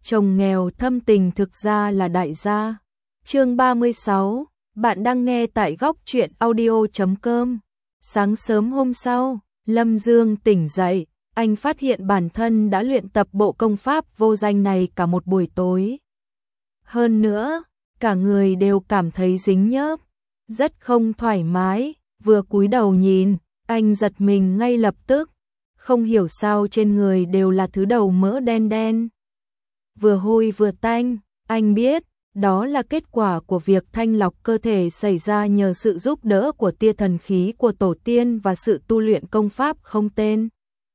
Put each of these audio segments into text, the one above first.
chồng nghèo thâm tình thực ra là đại gia. Chương 36, bạn đang nghe tại góc truyện audio.com. Sáng sớm hôm sau, Lâm Dương tỉnh dậy, anh phát hiện bản thân đã luyện tập bộ công pháp vô danh này cả một buổi tối. Hơn nữa, cả người đều cảm thấy dính nhớp, rất không thoải mái, vừa cúi đầu nhìn, anh giật mình ngay lập tức, không hiểu sao trên người đều là thứ đầu mỡ đen đen. Vừa hôi vừa tanh, anh biết, đó là kết quả của việc thanh lọc cơ thể xảy ra nhờ sự giúp đỡ của tia thần khí của tổ tiên và sự tu luyện công pháp không tên.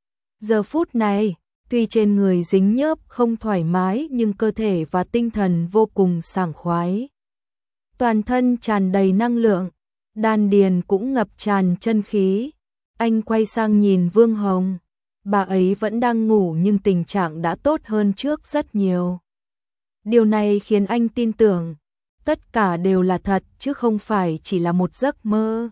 Giờ phút này, tuy trên người dính nhớp không thoải mái nhưng cơ thể và tinh thần vô cùng sảng khoái. Toàn thân tràn đầy năng lượng, đan điền cũng ngập tràn chân khí. Anh quay sang nhìn Vương Hồng, bà ấy vẫn đang ngủ nhưng tình trạng đã tốt hơn trước rất nhiều. Điều này khiến anh tin tưởng, tất cả đều là thật chứ không phải chỉ là một giấc mơ.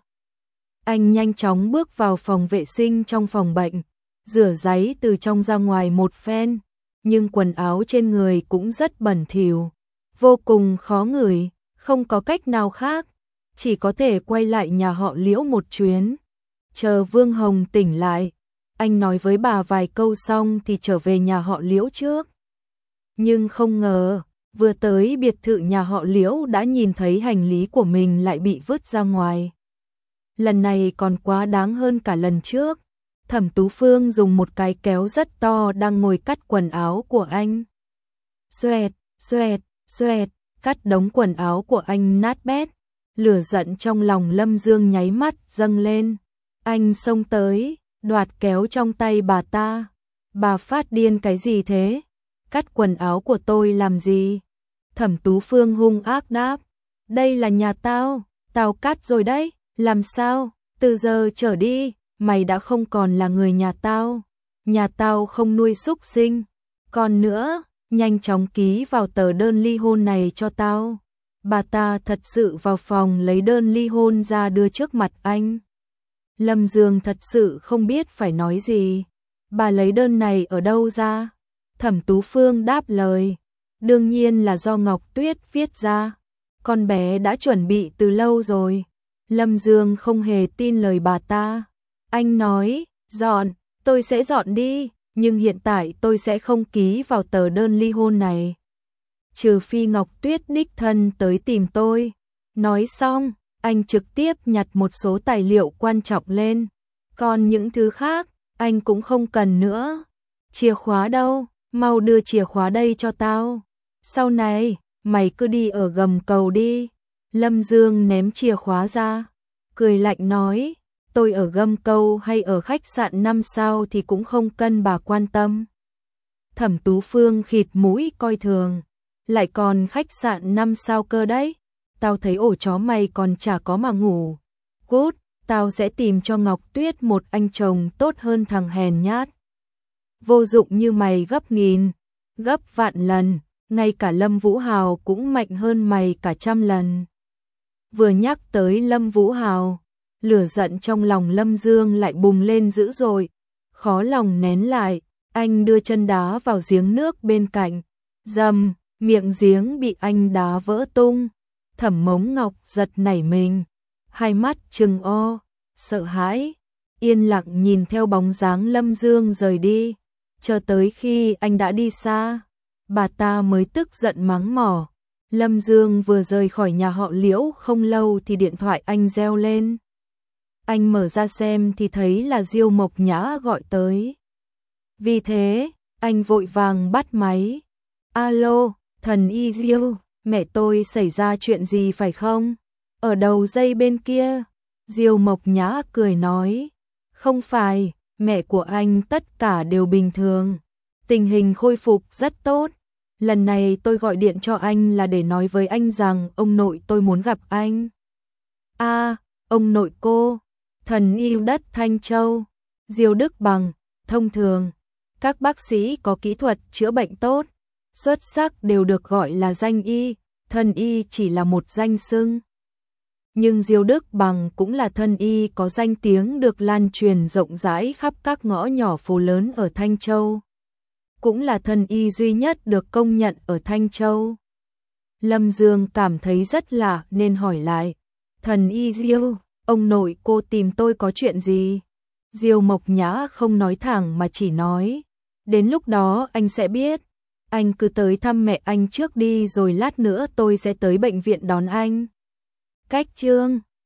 Anh nhanh chóng bước vào phòng vệ sinh trong phòng bệnh, rửa ráy từ trong ra ngoài một phen, nhưng quần áo trên người cũng rất bẩn thỉu, vô cùng khó ngửi, không có cách nào khác, chỉ có thể quay lại nhà họ Liễu một chuyến. Chờ Vương Hồng tỉnh lại, anh nói với bà vài câu xong thì trở về nhà họ Liễu trước. Nhưng không ngờ, vừa tới biệt thự nhà họ Liễu đã nhìn thấy hành lý của mình lại bị vứt ra ngoài. Lần này còn quá đáng hơn cả lần trước. Thẩm Tú Phương dùng một cái kéo rất to đang ngồi cắt quần áo của anh. Xoẹt, xoẹt, xoẹt, cắt đống quần áo của anh nát bét. Lửa giận trong lòng Lâm Dương nháy mắt dâng lên. Anh xông tới, đoạt kéo trong tay bà ta. Bà phát điên cái gì thế? Cắt quần áo của tôi làm gì? Thẩm Tú Phương hung ác đáp. Đây là nhà tao, tao cắt rồi đấy, làm sao? Từ giờ trở đi, mày đã không còn là người nhà tao không nuôi súc sinh. Còn nữa, nhanh chóng ký vào tờ đơn ly hôn này cho tao. Bà ta thật sự vào phòng lấy đơn ly hôn ra đưa trước mặt anh. Lâm Dương thật sự không biết phải nói gì. Bà lấy đơn này ở đâu ra? Thẩm Tú Phương đáp lời. Đương nhiên là do Ngọc Tuyết viết ra. Con bé đã chuẩn bị từ lâu rồi. Lâm Dương không hề tin lời bà ta. Anh nói, dọn, tôi sẽ dọn đi, nhưng hiện tại tôi sẽ không ký vào tờ đơn ly hôn này. Trừ phi Ngọc Tuyết đích thân tới tìm tôi. Nói xong, anh trực tiếp nhặt một số tài liệu quan trọng lên. Còn những thứ khác, anh cũng không cần nữa. Chìa khóa đâu? Mau đưa chìa khóa đây cho tao. Sau này, mày cứ đi ở gầm cầu đi. Lâm Dương ném chìa khóa ra, cười lạnh nói, tôi ở gầm cầu hay ở khách sạn 5 sao thì cũng không cần bà quan tâm. Thẩm Tú Phương khịt mũi coi thường, lại còn khách sạn 5 sao cơ đấy. Tao thấy ổ chó mày còn chả có mà ngủ. Cút, tao sẽ tìm cho Ngọc Tuyết một anh chồng tốt hơn thằng hèn nhát. Vô dụng như mày gấp nghìn, gấp vạn lần, ngay cả Lâm Vũ Hào cũng mạnh hơn mày cả trăm lần. Vừa nhắc tới Lâm Vũ Hào, lửa giận trong lòng Lâm Dương lại bùng lên dữ dội, khó lòng nén lại, anh đưa chân đá vào giếng nước bên cạnh, rầm, miệng giếng bị anh đá vỡ tung. Thẩm Mống Ngọc giật nảy mình, hai mắt trừng o, sợ hãi, yên lặng nhìn theo bóng dáng Lâm Dương rời đi, chờ tới khi anh đã đi xa, bà ta mới tức giận mắng mỏ. Lâm Dương vừa rời khỏi nhà họ Liễu không lâu thì điện thoại anh reo lên. Anh mở ra xem thì thấy là Diêu Mộc Nhã gọi tới. Vì thế, anh vội vàng bắt máy. Alo, thần y Diêu, mẹ tôi xảy ra chuyện gì phải không? Ở đầu dây bên kia, Diêu Mộc Nhã cười nói. Không phải, mẹ của anh tất cả đều bình thường. Tình hình khôi phục rất tốt. Lần này tôi gọi điện cho anh là để nói với anh rằng ông nội tôi muốn gặp anh. À, ông nội cô, thần y đất Thanh Châu, Diêu Đức Bằng, thông thường, các bác sĩ có kỹ thuật chữa bệnh tốt, xuất sắc đều được gọi là danh y, thân y chỉ là một danh xưng. Nhưng Diêu Đức Bằng cũng là thân y có danh tiếng được lan truyền rộng rãi khắp các ngõ nhỏ phố lớn ở Thanh Châu. cũng là thần y duy nhất được công nhận ở Thanh Châu. Lâm Dương cảm thấy rất lạ nên hỏi lại, thần y Diêu, ông nội cô tìm tôi có chuyện gì? Diêu Mộc Nhã không nói thẳng mà chỉ nói, đến lúc đó anh sẽ biết, anh cứ tới thăm mẹ anh trước đi rồi lát nữa tôi sẽ tới bệnh viện đón anh. Cách chương